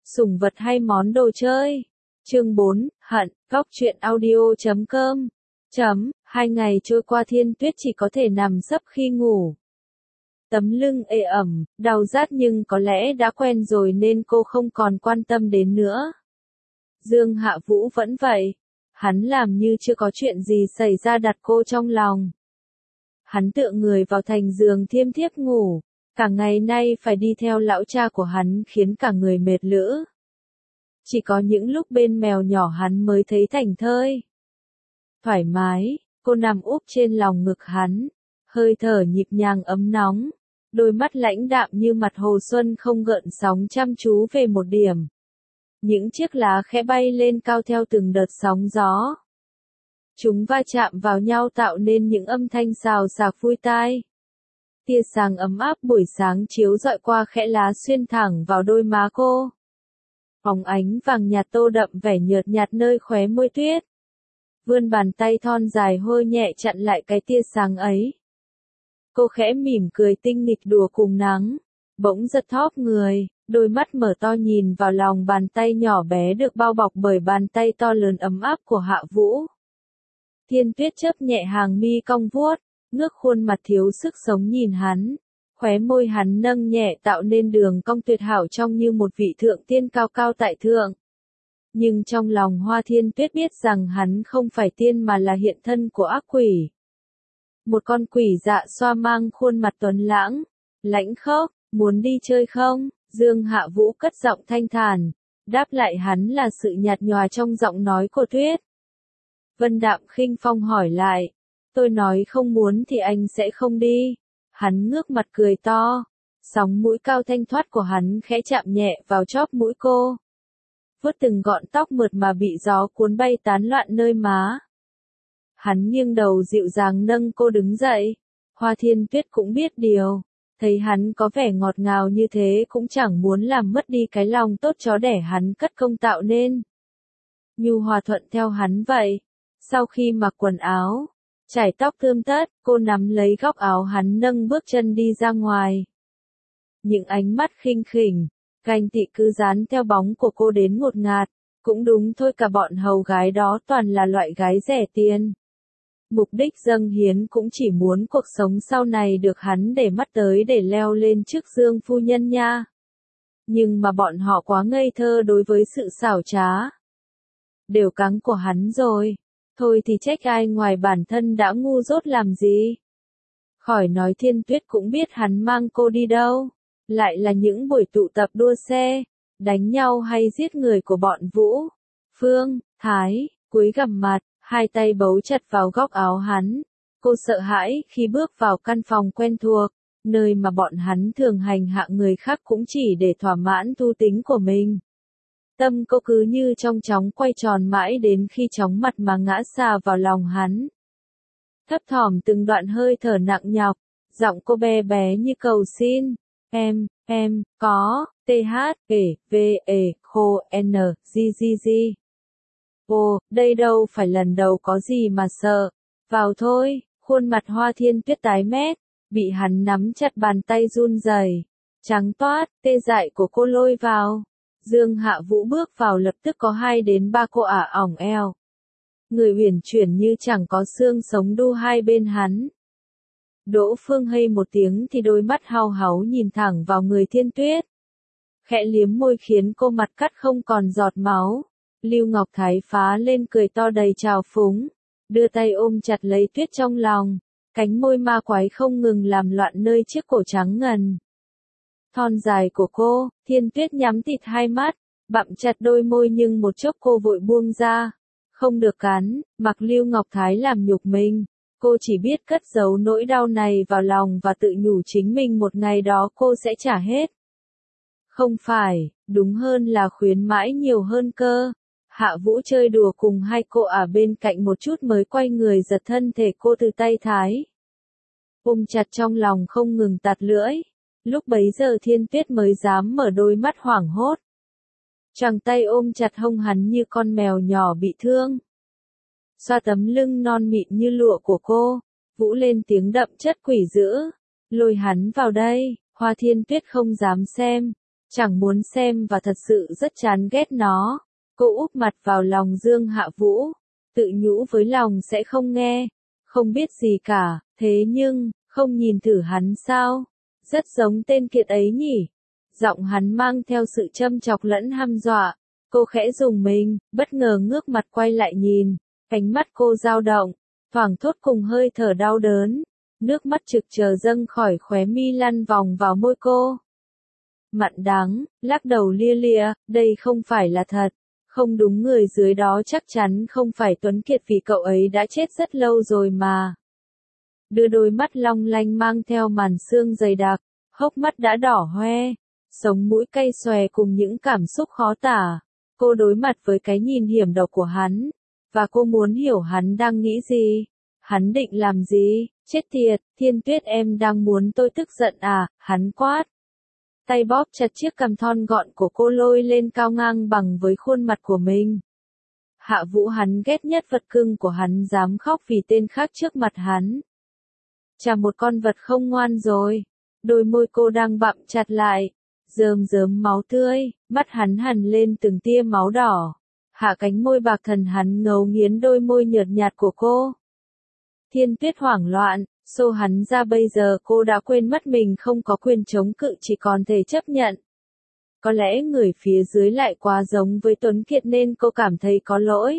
Sủng vật hay món đồ chơi? Chương 4, Hận, Góc truyện audio.com. 2 ngày trôi qua Thiên Tuyết chỉ có thể nằm sấp khi ngủ. Tấm lưng ê ẩm, đau rát nhưng có lẽ đã quen rồi nên cô không còn quan tâm đến nữa. Dương Hạ Vũ vẫn vậy. Hắn làm như chưa có chuyện gì xảy ra đặt cô trong lòng. Hắn tựa người vào thành giường thiêm thiếp ngủ. Cả ngày nay phải đi theo lão cha của hắn khiến cả người mệt lử. Chỉ có những lúc bên mèo nhỏ hắn mới thấy thảnh thơi. Thoải mái, cô nằm úp trên lòng ngực hắn. Hơi thở nhịp nhàng ấm nóng. Đôi mắt lãnh đạm như mặt hồ xuân không gợn sóng chăm chú về một điểm. Những chiếc lá khẽ bay lên cao theo từng đợt sóng gió. Chúng va chạm vào nhau tạo nên những âm thanh xào xạc vui tai. Tia sáng ấm áp buổi sáng chiếu rọi qua khẽ lá xuyên thẳng vào đôi má cô. Phóng ánh vàng nhạt tô đậm vẻ nhợt nhạt nơi khóe môi Tuyết. Vươn bàn tay thon dài hôi nhẹ chặn lại cái tia sáng ấy. Cô khẽ mỉm cười tinh nghịch đùa cùng nắng. Bỗng giật thóp người, đôi mắt mở to nhìn vào lòng bàn tay nhỏ bé được bao bọc bởi bàn tay to lớn ấm áp của Hạ Vũ. Thiên Tuyết chớp nhẹ hàng mi cong vuốt, ngước khuôn mặt thiếu sức sống nhìn hắn. Khóe môi hắn nâng nhẹ tạo nên đường cong tuyệt hảo trông như một vị thượng tiên cao cao tại thượng. Nhưng trong lòng Hoa Thiên Tuyết biết rằng hắn không phải tiên mà là hiện thân của ác quỷ. Một con quỷ dạ xoa mang khuôn mặt tuấn lãng, lãnh khốc, muốn đi chơi không? Dương Hạ Vũ cất giọng thanh thản, đáp lại hắn là sự nhạt nhòa trong giọng nói của Tuyết. Vân Đạm khinh phong hỏi lại, tôi nói không muốn thì anh sẽ không đi. Hắn ngước mặt cười to, sóng mũi cao thanh thoát của hắn khẽ chạm nhẹ vào chóp mũi cô. Vuốt từng gọn tóc mượt mà bị gió cuốn bay tán loạn nơi má. Hắn nghiêng đầu dịu dàng nâng cô đứng dậy. Hoa Thiên Tuyết cũng biết điều. Thấy hắn có vẻ ngọt ngào như thế cũng chẳng muốn làm mất đi cái lòng tốt chó đẻ hắn cất công tạo nên. Nhu hòa thuận theo hắn vậy. Sau khi mặc quần áo, chải tóc tươm tất, cô nắm lấy góc áo hắn nâng bước chân đi ra ngoài. Những ánh mắt khinh khỉnh, ganh tị cứ dán theo bóng của cô đến ngột ngạt. Cũng đúng thôi, cả bọn hầu gái đó toàn là loại gái rẻ tiền. Mục đích dâng hiến cũng chỉ muốn cuộc sống sau này được hắn để mắt tới để leo lên trước Dương phu nhân nha. Nhưng mà bọn họ quá ngây thơ đối với sự xảo trá. Đều cắng của hắn rồi. Thôi thì trách ai ngoài bản thân đã ngu dốt làm gì. Khỏi nói Thiên Tuyết cũng biết hắn mang cô đi đâu. Lại là những buổi tụ tập đua xe, đánh nhau hay giết người của bọn Vũ, Phương, Thái, cúi gằm mặt, hai tay bấu chặt vào góc áo hắn. Cô sợ hãi khi bước vào căn phòng quen thuộc, nơi mà bọn hắn thường hành hạ người khác cũng chỉ để thỏa mãn thú tính của mình. Tâm cô cứ như trong chóng quay tròn mãi đến khi chóng mặt mà ngã xà vào lòng hắn. Thấp thỏm từng đoạn hơi thở nặng nhọc, giọng cô bé bé như cầu xin. Em, có, khô, g. Ồ, đây đâu phải lần đầu có gì mà sợ. Vào thôi, khuôn mặt Hoa Thiên Tuyết tái mét, bị hắn nắm chặt bàn tay run rẩy, trắng toát, tê dại của cô lôi vào. Dương Hạ Vũ bước vào lập tức có 2 đến 3 cô ả ỏng eo. Người uyển chuyển như chẳng có xương sống đu hai bên hắn. Đỗ Phương hây một tiếng thì đôi mắt hao háu nhìn thẳng vào người Thiên Tuyết. Khẽ liếm môi khiến cô mặt cắt không còn giọt máu. Lưu Ngọc Thái phá lên cười to đầy trào phúng. Đưa tay ôm chặt lấy Tuyết trong lòng. Cánh môi ma quái không ngừng làm loạn nơi chiếc cổ trắng ngần. Thon dài của cô, Thiên Tuyết nhắm tịt hai mắt, bặm chặt đôi môi nhưng một chốc cô vội buông ra. Không được cắn, mặc Lưu Ngọc Thái làm nhục mình. Cô chỉ biết cất giấu nỗi đau này vào lòng và tự nhủ chính mình một ngày đó cô sẽ trả hết. Không phải, đúng hơn là khuyến mãi nhiều hơn cơ. Hạ Vũ chơi đùa cùng hai cô ở bên cạnh một chút mới quay người giật thân thể cô từ tay Thái. Ôm chặt trong lòng không ngừng tạt lưỡi. Lúc bấy giờ Thiên Tuyết mới dám mở đôi mắt hoảng hốt. Choàng tay ôm chặt hông hắn như con mèo nhỏ bị thương. Xoa tấm lưng non mịn như lụa của cô, Vũ lên tiếng đậm chất quỷ dữ. Lôi hắn vào đây, Hoa Thiên Tuyết không dám xem. chẳng muốn xem và thật sự rất chán ghét nó. Cô úp mặt vào lòng Dương Hạ Vũ, tự nhủ với lòng sẽ không nghe, không biết gì cả, thế nhưng, không nhìn thử hắn sao? Rất giống tên kiệt ấy nhỉ? Giọng hắn mang theo sự châm chọc lẫn hăm dọa. Cô khẽ rùng mình, bất ngờ ngước mặt quay lại nhìn, ánh mắt cô dao động, thoảng thốt cùng hơi thở đau đớn, nước mắt trực chờ dâng khỏi khóe mi lăn vòng vào môi cô. Mặn đắng, lắc đầu lia lịa, đây không phải là thật, không đúng, người dưới đó chắc chắn không phải Tuấn Kiệt vì cậu ấy đã chết rất lâu rồi mà. Đưa đôi mắt long lanh mang theo màn sương dày đặc, hốc mắt đã đỏ hoe, sống mũi cay xòe cùng những cảm xúc khó tả. Cô đối mặt với cái nhìn hiểm độc của hắn, và cô muốn hiểu hắn đang nghĩ gì, hắn định làm gì. Chết tiệt, Thiên Tuyết, em đang muốn tôi tức giận à? Hắn quát. Tay bóp chặt chiếc cằm thon gọn của cô lôi lên cao ngang bằng với khuôn mặt của mình. Hạ Vũ, hắn ghét nhất vật cưng của hắn dám khóc vì tên khác trước mặt hắn. Chà, một con vật không ngoan rồi. Đôi môi cô đang bặm chặt lại, rơm rớm máu tươi, mắt hắn hằn lên từng tia máu đỏ. Hạ cánh môi bạc thần hắn ngấu nghiến đôi môi nhợt nhạt của cô. Thiên Tuyết hoảng loạn, xô hắn ra, bây giờ cô đã quên mất mình không có quyền chống cự, chỉ còn thể chấp nhận. Có lẽ người phía dưới lại quá giống với Tuấn Kiệt nên cô cảm thấy có lỗi.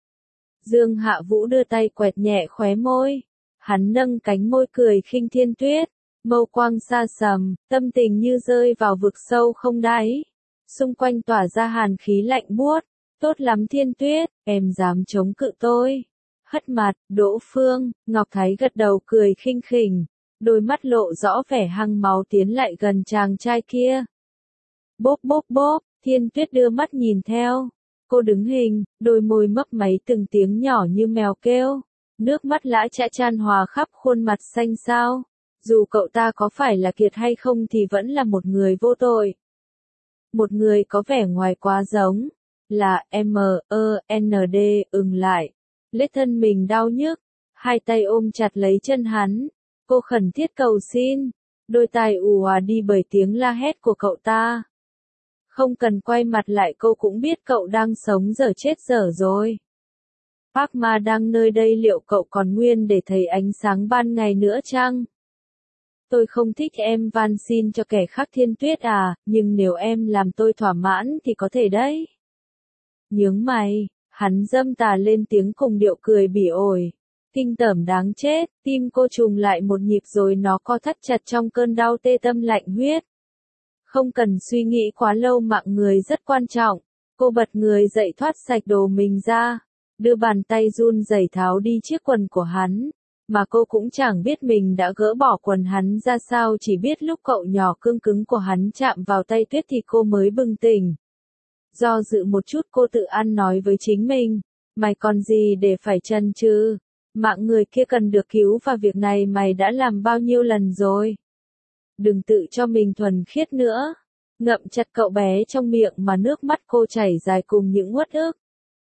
Dương Hạ Vũ đưa tay quẹt nhẹ khóe môi. Hắn nâng cánh môi cười khinh Thiên Tuyết, mâu quang xa sầm, tâm tình như rơi vào vực sâu không đáy. Xung quanh tỏa ra hàn khí lạnh buốt. Tốt lắm Thiên Tuyết, em dám chống cự tôi. Hất mặt, Đỗ Phương, Ngọc Thái gật đầu cười khinh khỉnh, đôi mắt lộ rõ vẻ hăng máu tiến lại gần chàng trai kia. Bốp bốp bốp, Thiên Tuyết đưa mắt nhìn theo. Cô đứng hình, đôi môi mấp máy từng tiếng nhỏ như mèo kêu. Nước mắt lã chã chan hòa khắp khuôn mặt xanh xao. Dù cậu ta có phải là Kiệt hay không thì vẫn là một người vô tội. Một người có vẻ ngoài quá giống. Là M.E.N.D. Lại. Lết thân mình đau nhức. Hai tay ôm chặt lấy chân hắn. Cô khẩn thiết cầu xin. Đôi tai ù òa đi bởi tiếng la hét của cậu ta. Không cần quay mặt lại cô cũng biết cậu đang sống dở chết dở rồi. Park Ma đang nơi đây, liệu cậu còn nguyên để thấy ánh sáng ban ngày nữa chăng? Tôi không thích em van xin cho kẻ khác Thiên Tuyết à, nhưng nếu em làm tôi thỏa mãn thì có thể đấy. Nhướng mày, hắn dâm tà lên tiếng cùng điệu cười bỉ ổi. Kinh tởm đáng chết, tim cô trùng lại một nhịp rồi nó co thắt chặt trong cơn đau tê tâm lạnh huyết. Không cần suy nghĩ quá lâu, mạng người rất quan trọng. Cô bật người dậy thoát sạch đồ mình ra, đưa bàn tay run rẩy tháo đi chiếc quần của hắn. Mà cô cũng chẳng biết mình đã gỡ bỏ quần hắn ra sao, chỉ biết lúc cậu nhỏ cương cứng của hắn chạm vào tay Tuyết thì cô mới bừng tỉnh. Do dự một chút cô tự ăn nói với chính mình, mày còn gì để phải chần chừ, mạng người kia cần được cứu và việc này mày đã làm bao nhiêu lần rồi. Đừng tự cho mình thuần khiết nữa. Ngậm chặt cậu bé trong miệng mà nước mắt cô chảy dài cùng những uất ức.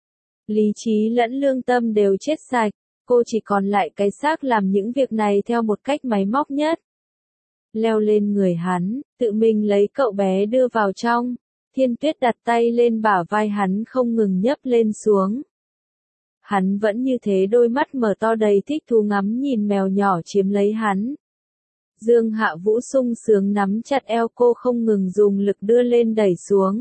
Lý trí lẫn lương tâm đều chết sạch, cô chỉ còn lại cái xác làm những việc này theo một cách máy móc nhất. Leo lên người hắn, tự mình lấy cậu bé đưa vào trong. Thiên Tuyết đặt tay lên bả vai hắn không ngừng nhấp lên xuống. Hắn vẫn như thế, đôi mắt mở to đầy thích thú ngắm nhìn mèo nhỏ chiếm lấy hắn. Dương Hạ Vũ sung sướng nắm chặt eo cô không ngừng dùng lực đưa lên đẩy xuống.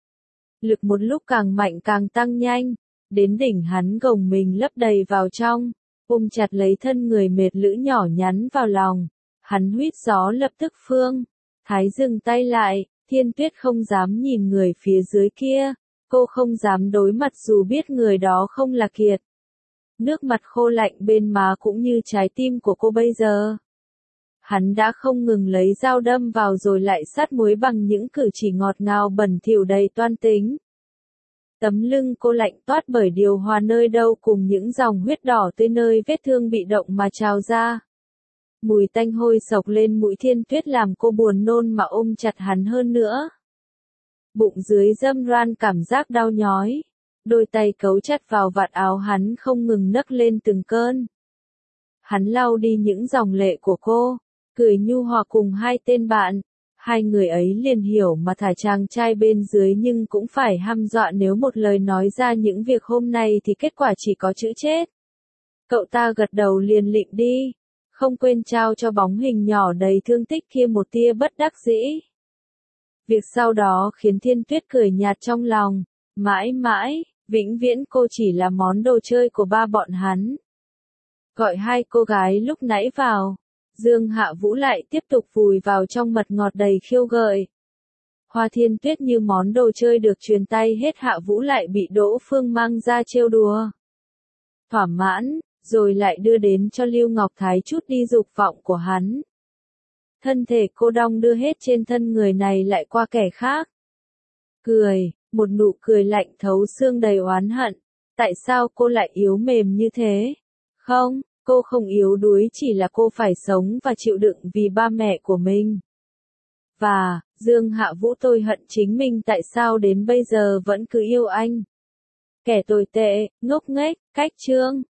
Lực một lúc càng mạnh càng tăng nhanh, đến đỉnh hắn gồng mình lấp đầy vào trong, ôm chặt lấy thân người mệt lữ nhỏ nhắn vào lòng. Hắn huýt gió lập tức phương. Thái dừng tay lại, Thiên Tuyết không dám nhìn người phía dưới kia, cô không dám đối mặt dù biết người đó không là Kiệt. Nước mặt khô lạnh bên má cũng như trái tim của cô bây giờ. Hắn đã không ngừng lấy dao đâm vào rồi lại sát muối bằng những cử chỉ ngọt ngào bẩn thỉu đầy toan tính. Tấm lưng cô lạnh toát bởi điều hòa nơi đâu cùng những dòng huyết đỏ tươi nơi vết thương bị động mà trào ra. Mùi tanh hôi sộc lên mũi Thiên Tuyết làm cô buồn nôn mà ôm chặt hắn hơn nữa. Bụng dưới dâm ran cảm giác đau nhói. Đôi tay cấu chặt vào vạt áo hắn không ngừng nấc lên từng cơn. Hắn lau đi những dòng lệ của cô, cười nhu hòa cùng hai tên bạn. Hai người ấy liền hiểu mà thả chàng trai bên dưới nhưng cũng phải hăm dọa nếu một lời nói ra những việc hôm nay thì kết quả chỉ có chữ chết. Cậu ta gật đầu liền lịnh đi, không quên trao cho bóng hình nhỏ đầy thương tích kia một tia bất đắc dĩ. Việc sau đó khiến Thiên Tuyết cười nhạt trong lòng, mãi mãi, vĩnh viễn cô chỉ là món đồ chơi của ba bọn hắn. Gọi hai cô gái lúc nãy vào, Dương Hạ Vũ lại tiếp tục vùi vào trong mật ngọt đầy khiêu gợi. Hoa Thiên Tuyết như món đồ chơi được truyền tay hết, Hạ Vũ lại bị Đỗ Phương mang ra trêu đùa. Thỏa mãn, rồi lại đưa đến cho Lưu Ngọc Thái chút đi dục vọng của hắn. Thân thể cô đong đưa hết trên thân người này lại qua kẻ khác. Cười, một nụ cười lạnh thấu xương đầy oán hận. Tại sao cô lại yếu mềm như thế? Không, cô không yếu đuối, chỉ là cô phải sống và chịu đựng vì ba mẹ của mình. Và, Dương Hạ Vũ, tôi hận chính mình tại sao đến bây giờ vẫn cứ yêu anh. Kẻ tồi tệ, ngốc nghếch, cách chương.